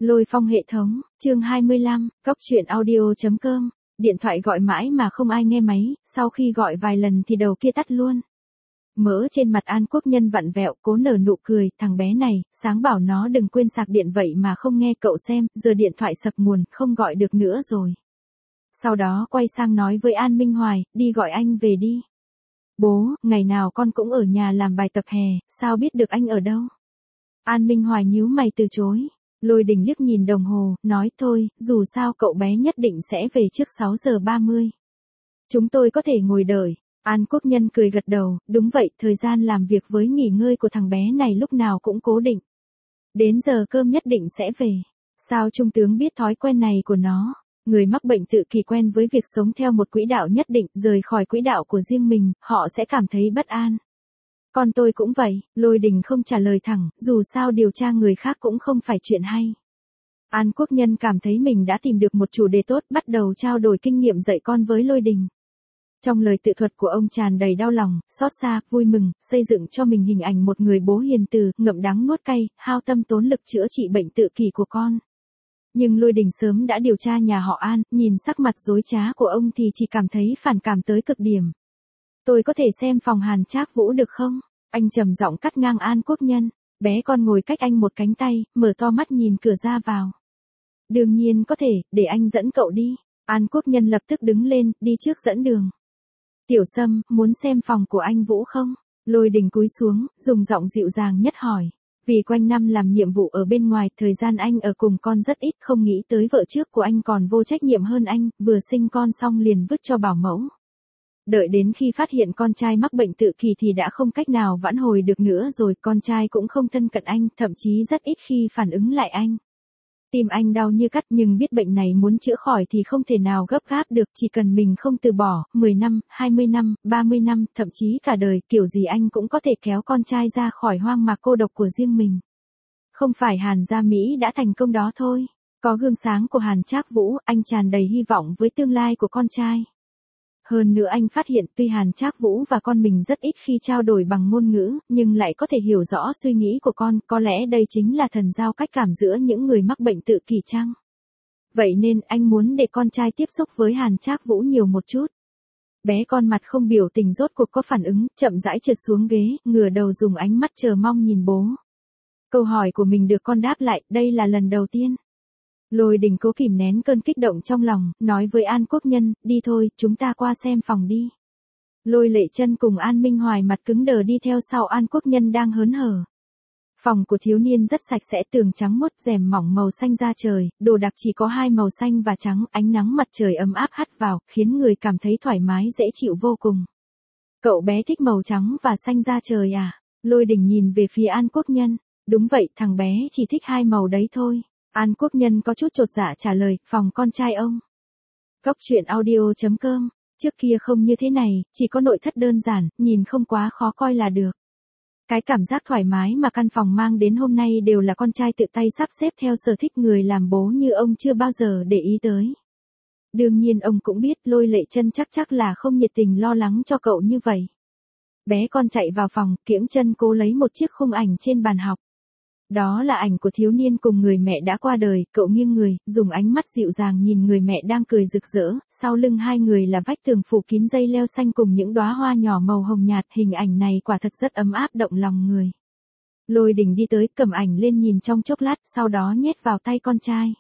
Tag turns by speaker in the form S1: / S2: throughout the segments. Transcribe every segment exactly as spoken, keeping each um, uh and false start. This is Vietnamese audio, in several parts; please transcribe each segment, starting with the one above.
S1: Lôi phong hệ thống, chương hai mươi lăm, cốc truyện audio.com, điện thoại gọi mãi mà không ai nghe máy, sau khi gọi vài lần thì đầu kia tắt luôn. Mỡ trên mặt An Quốc Nhân vặn vẹo, cố nở nụ cười, thằng bé này, sáng bảo nó đừng quên sạc điện vậy mà không nghe, cậu xem, giờ điện thoại sập nguồn, không gọi được nữa rồi. Sau đó quay sang nói với An Minh Hoài, đi gọi anh về đi. Bố, ngày nào con cũng ở nhà làm bài tập hè, sao biết được anh ở đâu? An Minh Hoài nhíu mày từ chối. Lôi Đình liếc nhìn đồng hồ, nói thôi, dù sao cậu bé nhất định sẽ về trước sáu giờ ba mươi. Chúng tôi có thể ngồi đợi. An Quốc Nhân cười gật đầu, đúng vậy, thời gian làm việc với nghỉ ngơi của thằng bé này lúc nào cũng cố định. Đến giờ cơm nhất định sẽ về. Sao Trung tướng biết thói quen này của nó? Người mắc bệnh tự kỷ quen với việc sống theo một quỹ đạo nhất định, rời khỏi quỹ đạo của riêng mình, họ sẽ cảm thấy bất an. Con tôi cũng vậy, Lôi Đình không trả lời thẳng, dù sao điều tra người khác cũng không phải chuyện hay. An Quốc Nhân cảm thấy mình đã tìm được một chủ đề tốt, bắt đầu trao đổi kinh nghiệm dạy con với Lôi Đình. Trong lời tự thuật của ông tràn đầy đau lòng, xót xa, vui mừng, xây dựng cho mình hình ảnh một người bố hiền từ, ngậm đắng nuốt cay, hao tâm tốn lực chữa trị bệnh tự kỷ của con. Nhưng Lôi Đình sớm đã điều tra nhà họ An, nhìn sắc mặt dối trá của ông thì chỉ cảm thấy phản cảm tới cực điểm. Tôi có thể xem phòng Hàn Trác Vũ được không? Anh trầm giọng cắt ngang An Quốc Nhân. Bé con ngồi cách anh một cánh tay, mở to mắt nhìn cửa ra vào. Đương nhiên có thể, để anh dẫn cậu đi. An Quốc Nhân lập tức đứng lên, đi trước dẫn đường. Tiểu Sâm, muốn xem phòng của anh Vũ không? Lôi Đình cúi xuống, dùng giọng dịu dàng nhất hỏi. Vì quanh năm làm nhiệm vụ ở bên ngoài, thời gian anh ở cùng con rất ít, không nghĩ tới vợ trước của anh còn vô trách nhiệm hơn anh, vừa sinh con xong liền vứt cho bảo mẫu. Đợi đến khi phát hiện con trai mắc bệnh tự kỷ thì đã không cách nào vãn hồi được nữa rồi, con trai cũng không thân cận anh, thậm chí rất ít khi phản ứng lại anh. Tim anh đau như cắt nhưng biết bệnh này muốn chữa khỏi thì không thể nào gấp gáp được, chỉ cần mình không từ bỏ, mười năm, hai mươi năm, ba mươi năm, thậm chí cả đời, kiểu gì anh cũng có thể kéo con trai ra khỏi hoang mạc cô độc của riêng mình. Không phải Hàn Gia Mỹ đã thành công đó thôi, có gương sáng của Hàn Trác Vũ, anh tràn đầy hy vọng với tương lai của con trai. Hơn nữa anh phát hiện tuy Hàn Trác Vũ và con mình rất ít khi trao đổi bằng ngôn ngữ, nhưng lại có thể hiểu rõ suy nghĩ của con, có lẽ đây chính là thần giao cách cảm giữa những người mắc bệnh tự kỷ chăng? Vậy nên anh muốn để con trai tiếp xúc với Hàn Trác Vũ nhiều một chút. Bé con mặt không biểu tình rốt cuộc có phản ứng, chậm rãi trượt xuống ghế, ngửa đầu dùng ánh mắt chờ mong nhìn bố. Câu hỏi của mình được con đáp lại, đây là lần đầu tiên. Lôi Đình cố kìm nén cơn kích động trong lòng, nói với An Quốc Nhân, đi thôi, chúng ta qua xem phòng đi. Lôi Lệ Chân cùng An Minh Hoài mặt cứng đờ đi theo sau An Quốc Nhân đang hớn hở. Phòng của thiếu niên rất sạch sẽ, tường trắng muốt, rèm mỏng màu xanh da trời, đồ đạc chỉ có hai màu xanh và trắng, ánh nắng mặt trời ấm áp hắt vào, khiến người cảm thấy thoải mái dễ chịu vô cùng. Cậu bé thích màu trắng và xanh da trời à? Lôi Đình nhìn về phía An Quốc Nhân. Đúng vậy, thằng bé chỉ thích hai màu đấy thôi. An Quốc Nhân có chút chột dạ trả lời, phòng con trai ông. Cốc truyện audio.com, trước kia không như thế này, chỉ có nội thất đơn giản, nhìn không quá khó coi là được. Cái cảm giác thoải mái mà căn phòng mang đến hôm nay đều là con trai tự tay sắp xếp theo sở thích, người làm bố như ông chưa bao giờ để ý tới. Đương nhiên ông cũng biết Lôi Lệ Chân chắc chắc là không nhiệt tình lo lắng cho cậu như vậy. Bé con chạy vào phòng, kiễng chân cố lấy một chiếc khung ảnh trên bàn học. Đó là ảnh của thiếu niên cùng người mẹ đã qua đời, cậu nghiêng người, dùng ánh mắt dịu dàng nhìn người mẹ đang cười rực rỡ, sau lưng hai người là vách tường phủ kín dây leo xanh cùng những đóa hoa nhỏ màu hồng nhạt, hình ảnh này quả thật rất ấm áp động lòng người. Lôi Đình đi tới, cầm ảnh lên nhìn trong chốc lát, sau đó nhét vào tay con trai.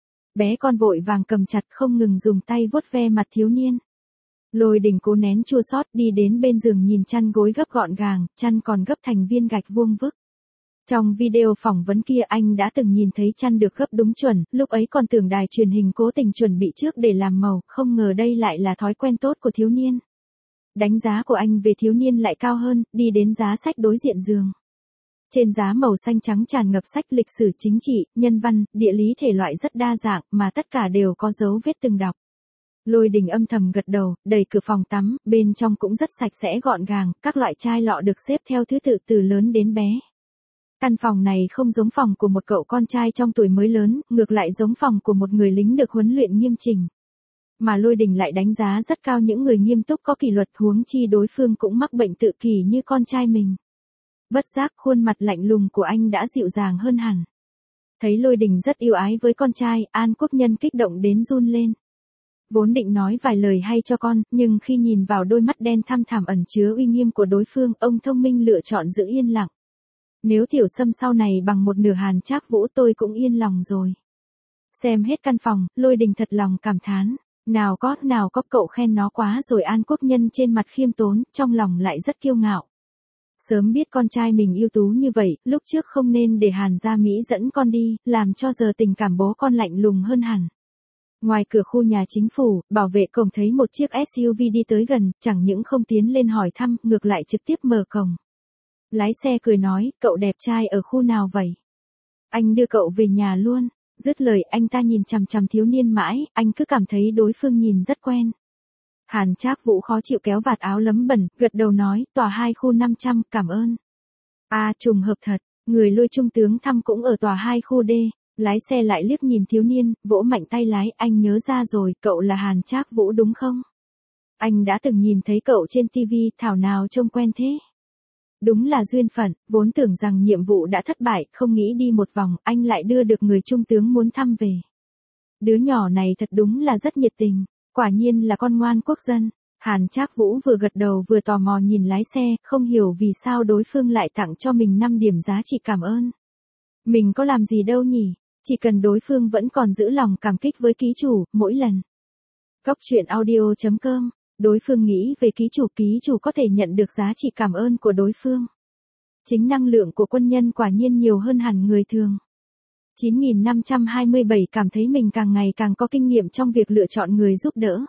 S1: Bé con vội vàng cầm chặt, không ngừng dùng tay vuốt ve mặt thiếu niên. Lôi Đình cố nén chua xót đi đến bên giường nhìn chăn gối gấp gọn gàng, chăn còn gấp thành viên gạch vuông vức. Trong video phỏng vấn kia anh đã từng nhìn thấy chăn được gấp đúng chuẩn, lúc ấy còn tưởng đài truyền hình cố tình chuẩn bị trước để làm màu, không ngờ đây lại là thói quen tốt của thiếu niên. Đánh giá của anh về thiếu niên lại cao hơn, đi đến giá sách đối diện giường. Trên giá màu xanh trắng tràn ngập sách lịch sử, chính trị, nhân văn, địa lý, thể loại rất đa dạng, mà tất cả đều có dấu vết từng đọc. Lôi Đình âm thầm gật đầu, đẩy cửa phòng tắm, bên trong cũng rất sạch sẽ gọn gàng, các loại chai lọ được xếp theo thứ tự từ lớn đến bé. Căn phòng này không giống phòng của một cậu con trai trong tuổi mới lớn, ngược lại giống phòng của một người lính được huấn luyện nghiêm chỉnh. Mà Lôi Đình lại đánh giá rất cao những người nghiêm túc có kỷ luật, huống chi đối phương cũng mắc bệnh tự kỷ như con trai mình. Bất giác khuôn mặt lạnh lùng của anh đã dịu dàng hơn hẳn. Thấy Lôi Đình rất yêu ái với con trai, An Quốc Nhân kích động đến run lên. Vốn định nói vài lời hay cho con, nhưng khi nhìn vào đôi mắt đen thăm thẳm ẩn chứa uy nghiêm của đối phương, ông thông minh lựa chọn giữ yên lặng. Nếu Tiểu Sâm sau này bằng một nửa Hàn Trác Vũ tôi cũng yên lòng rồi. Xem hết căn phòng, Lôi Đình thật lòng cảm thán. Nào có, nào có, cậu khen nó quá rồi. An Quốc Nhân trên mặt khiêm tốn, trong lòng lại rất kiêu ngạo. Sớm biết con trai mình ưu tú như vậy, lúc trước không nên để Hàn Gia Mỹ dẫn con đi, làm cho giờ tình cảm bố con lạnh lùng hơn hẳn. Ngoài cửa khu nhà chính phủ, bảo vệ cổng thấy một chiếc ét u vê đi tới gần, chẳng những không tiến lên hỏi thăm, ngược lại trực tiếp mở cổng. Lái xe cười nói, cậu đẹp trai ở khu nào vậy? Anh đưa cậu về nhà luôn. Dứt lời anh ta nhìn chằm chằm thiếu niên mãi, anh cứ cảm thấy đối phương nhìn rất quen. Hàn Trác Vũ khó chịu kéo vạt áo lấm bẩn, gật đầu nói, tòa hai khu năm trăm, cảm ơn. À, trùng hợp thật, người Lôi trung tướng thăm cũng ở tòa hai khu D. Lái xe lại liếc nhìn thiếu niên, vỗ mạnh tay lái, anh nhớ ra rồi, cậu là Hàn Trác Vũ đúng không? Anh đã từng nhìn thấy cậu trên ti vi, thảo nào trông quen thế. Đúng là duyên phận, vốn tưởng rằng nhiệm vụ đã thất bại, không nghĩ đi một vòng, anh lại đưa được người trung tướng muốn thăm về. Đứa nhỏ này thật đúng là rất nhiệt tình, quả nhiên là con ngoan quốc dân. Hàn Trác Vũ vừa gật đầu vừa tò mò nhìn lái xe, không hiểu vì sao đối phương lại tặng cho mình năm điểm giá trị cảm ơn. Mình có làm gì đâu nhỉ, chỉ cần đối phương vẫn còn giữ lòng cảm kích với ký chủ, mỗi lần. Góc truyện audio chấm com. Đối phương nghĩ về ký chủ, ký chủ có thể nhận được giá trị cảm ơn của đối phương. Chính năng lượng của quân nhân quả nhiên nhiều hơn hẳn người thường. chín nghìn năm trăm hai mươi bảy cảm thấy mình càng ngày càng có kinh nghiệm trong việc lựa chọn người giúp đỡ.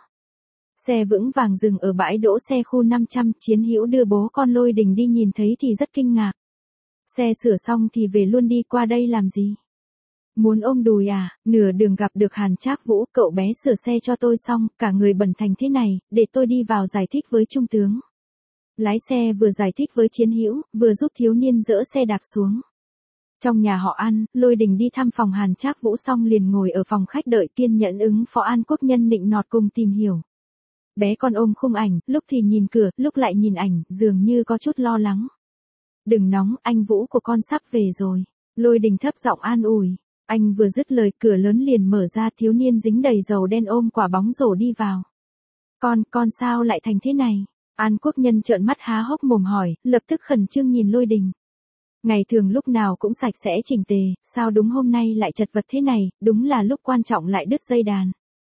S1: Xe vững vàng dừng ở bãi đỗ xe khu năm trăm, Chiến Hữu đưa bố con Lôi Đình đi nhìn thấy thì rất kinh ngạc. Xe sửa xong thì về luôn đi, qua đây làm gì? Muốn ôm đùi à? Nửa đường gặp được Hàn Trác Vũ, cậu bé sửa xe cho tôi xong, cả người bẩn thành thế này, để tôi đi vào giải thích với trung tướng. Lái xe vừa giải thích với Chiến Hữu, vừa giúp thiếu niên dỡ xe đạp xuống. Trong nhà họ An, Lôi Đình đi thăm phòng Hàn Trác Vũ xong liền ngồi ở phòng khách đợi kiên nhẫn ứng phó An Quốc Nhân nịnh nọt cùng tìm hiểu. Bé con ôm khung ảnh, lúc thì nhìn cửa, lúc lại nhìn ảnh, dường như có chút lo lắng. Đừng nóng, anh Vũ của con sắp về rồi. Lôi Đình thấp giọng an ủi. Anh vừa dứt lời, cửa lớn liền mở ra, thiếu niên dính đầy dầu đen ôm quả bóng rổ đi vào. Con, con sao lại thành thế này? An Quốc Nhân trợn mắt há hốc mồm hỏi, lập tức khẩn trương nhìn Lôi Đình. Ngày thường lúc nào cũng sạch sẽ chỉnh tề, sao đúng hôm nay lại chật vật thế này, đúng là lúc quan trọng lại đứt dây đàn.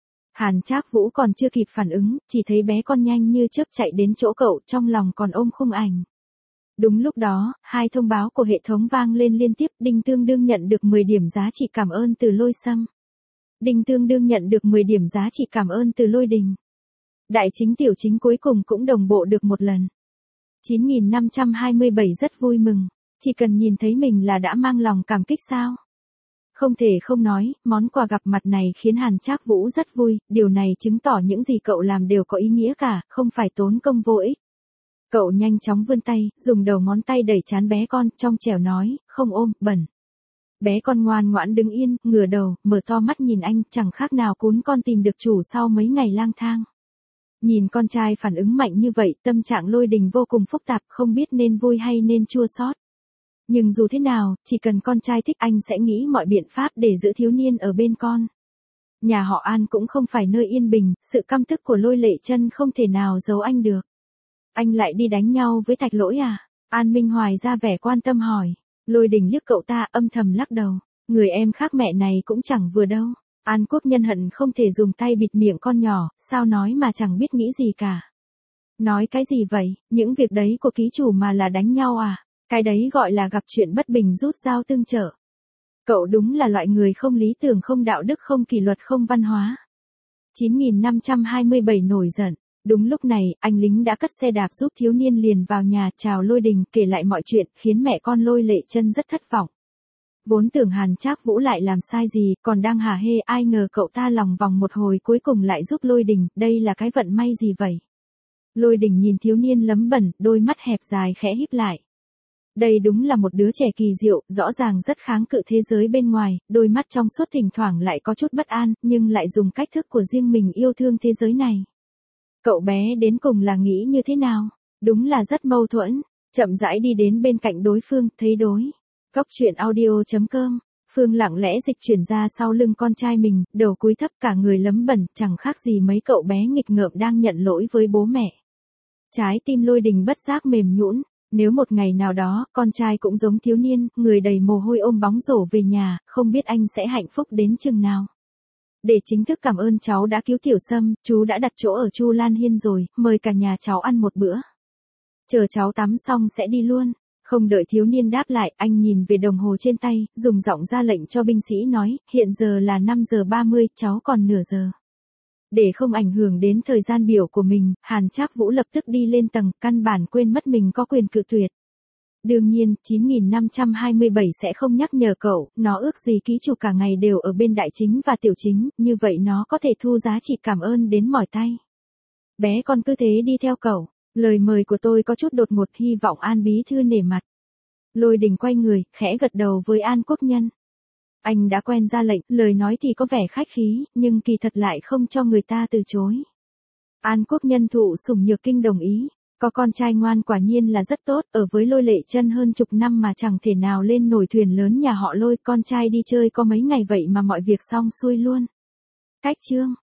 S1: Hàn Trác Vũ còn chưa kịp phản ứng, chỉ thấy bé con nhanh như chớp chạy đến chỗ cậu, trong lòng còn ôm khung ảnh. Đúng lúc đó, hai thông báo của hệ thống vang lên liên tiếp, Đinh tương đương nhận được mười điểm giá trị cảm ơn từ Lôi Sâm. Đinh tương đương nhận được mười điểm giá trị cảm ơn từ Lôi Đình. Đại chính tiểu chính cuối cùng cũng đồng bộ được một lần. chín nghìn năm trăm hai mươi bảy rất vui mừng, chỉ cần nhìn thấy mình là đã mang lòng cảm kích sao. Không thể không nói, món quà gặp mặt này khiến Hàn Trác Vũ rất vui, điều này chứng tỏ những gì cậu làm đều có ý nghĩa cả, không phải tốn công vô ích. Cậu nhanh chóng vươn tay, dùng đầu ngón tay đẩy trán bé con, trong trẻo nói, không ôm, bẩn. Bé con ngoan ngoãn đứng yên, ngửa đầu, mở to mắt nhìn anh, chẳng khác nào cún con tìm được chủ sau mấy ngày lang thang. Nhìn con trai phản ứng mạnh như vậy, tâm trạng Lôi Đình vô cùng phức tạp, không biết nên vui hay nên chua xót. Nhưng dù thế nào, chỉ cần con trai thích anh sẽ nghĩ mọi biện pháp để giữ thiếu niên ở bên con. Nhà họ An cũng không phải nơi yên bình, sự căm tức của Lôi Lệ Chân không thể nào giấu anh được. Anh lại đi đánh nhau với Thạch Lỗi à? An Minh Hoài ra vẻ quan tâm hỏi. Lôi Đình liếc cậu ta, âm thầm lắc đầu. Người em khác mẹ này cũng chẳng vừa đâu. An Quốc Nhân hận không thể dùng tay bịt miệng con nhỏ, sao nói mà chẳng biết nghĩ gì cả. Nói cái gì vậy, những việc đấy của ký chủ mà là đánh nhau à? Cái đấy gọi là gặp chuyện bất bình rút dao tương trợ. Cậu đúng là loại người không lý tưởng, không đạo đức, không kỷ luật, không văn hóa. chín nghìn năm trăm hai mươi bảy nổi giận. Đúng lúc này, anh lính đã cất xe đạp giúp thiếu niên liền vào nhà, chào Lôi Đình, kể lại mọi chuyện, khiến mẹ con Lôi Lệ Chân rất thất vọng. Vốn tưởng Hàn Trác Vũ lại làm sai gì, còn đang hả hê, ai ngờ cậu ta lòng vòng một hồi cuối cùng lại giúp Lôi Đình, đây là cái vận may gì vậy? Lôi Đình nhìn thiếu niên lấm bẩn, đôi mắt hẹp dài khẽ híp lại. Đây đúng là một đứa trẻ kỳ diệu, rõ ràng rất kháng cự thế giới bên ngoài, đôi mắt trong suốt thỉnh thoảng lại có chút bất an, nhưng lại dùng cách thức của riêng mình yêu thương thế giới này. Cậu bé đến cùng là nghĩ như thế nào? Đúng là rất mâu thuẫn. Chậm rãi đi đến bên cạnh đối phương, thấy đối. Góc truyện audio chấm com Phương lặng lẽ dịch chuyển ra sau lưng con trai mình, đầu cúi thấp cả người lấm bẩn, chẳng khác gì mấy cậu bé nghịch ngợm đang nhận lỗi với bố mẹ. Trái tim Lôi Đình bất giác mềm nhũn, nếu một ngày nào đó, con trai cũng giống thiếu niên, người đầy mồ hôi ôm bóng rổ về nhà, không biết anh sẽ hạnh phúc đến chừng nào. Để chính thức cảm ơn cháu đã cứu Tiểu Sâm, chú đã đặt chỗ ở Chu Lan Hiên rồi, mời cả nhà cháu ăn một bữa. Chờ cháu tắm xong sẽ đi luôn. Không đợi thiếu niên đáp lại, anh nhìn về đồng hồ trên tay, dùng giọng ra lệnh cho binh sĩ nói, hiện giờ là năm giờ ba mươi, cháu còn nửa giờ. Để không ảnh hưởng đến thời gian biểu của mình, Hàn Trác Vũ lập tức đi lên tầng, căn bản quên mất mình có quyền cự tuyệt. Đương nhiên, chín nghìn năm trăm hai mươi bảy sẽ không nhắc nhở cậu, nó ước gì ký chủ cả ngày đều ở bên đại chính và tiểu chính, như vậy nó có thể thu giá trị cảm ơn đến mỏi tay. Bé con cứ thế đi theo cậu, lời mời của tôi có chút đột ngột, hy vọng An bí thư nể mặt. Lôi Đình quay người, khẽ gật đầu với An Quốc Nhân. Anh đã quen ra lệnh, lời nói thì có vẻ khách khí, nhưng kỳ thật lại không cho người ta từ chối. An Quốc Nhân thụ sủng nhược kinh đồng ý. Có con trai ngoan quả nhiên là rất tốt, ở với Lôi Lệ Chân hơn chục năm mà chẳng thể nào lên nổi thuyền lớn nhà họ Lôi, con trai đi chơi có mấy ngày vậy mà mọi việc xong xuôi luôn. Cách chương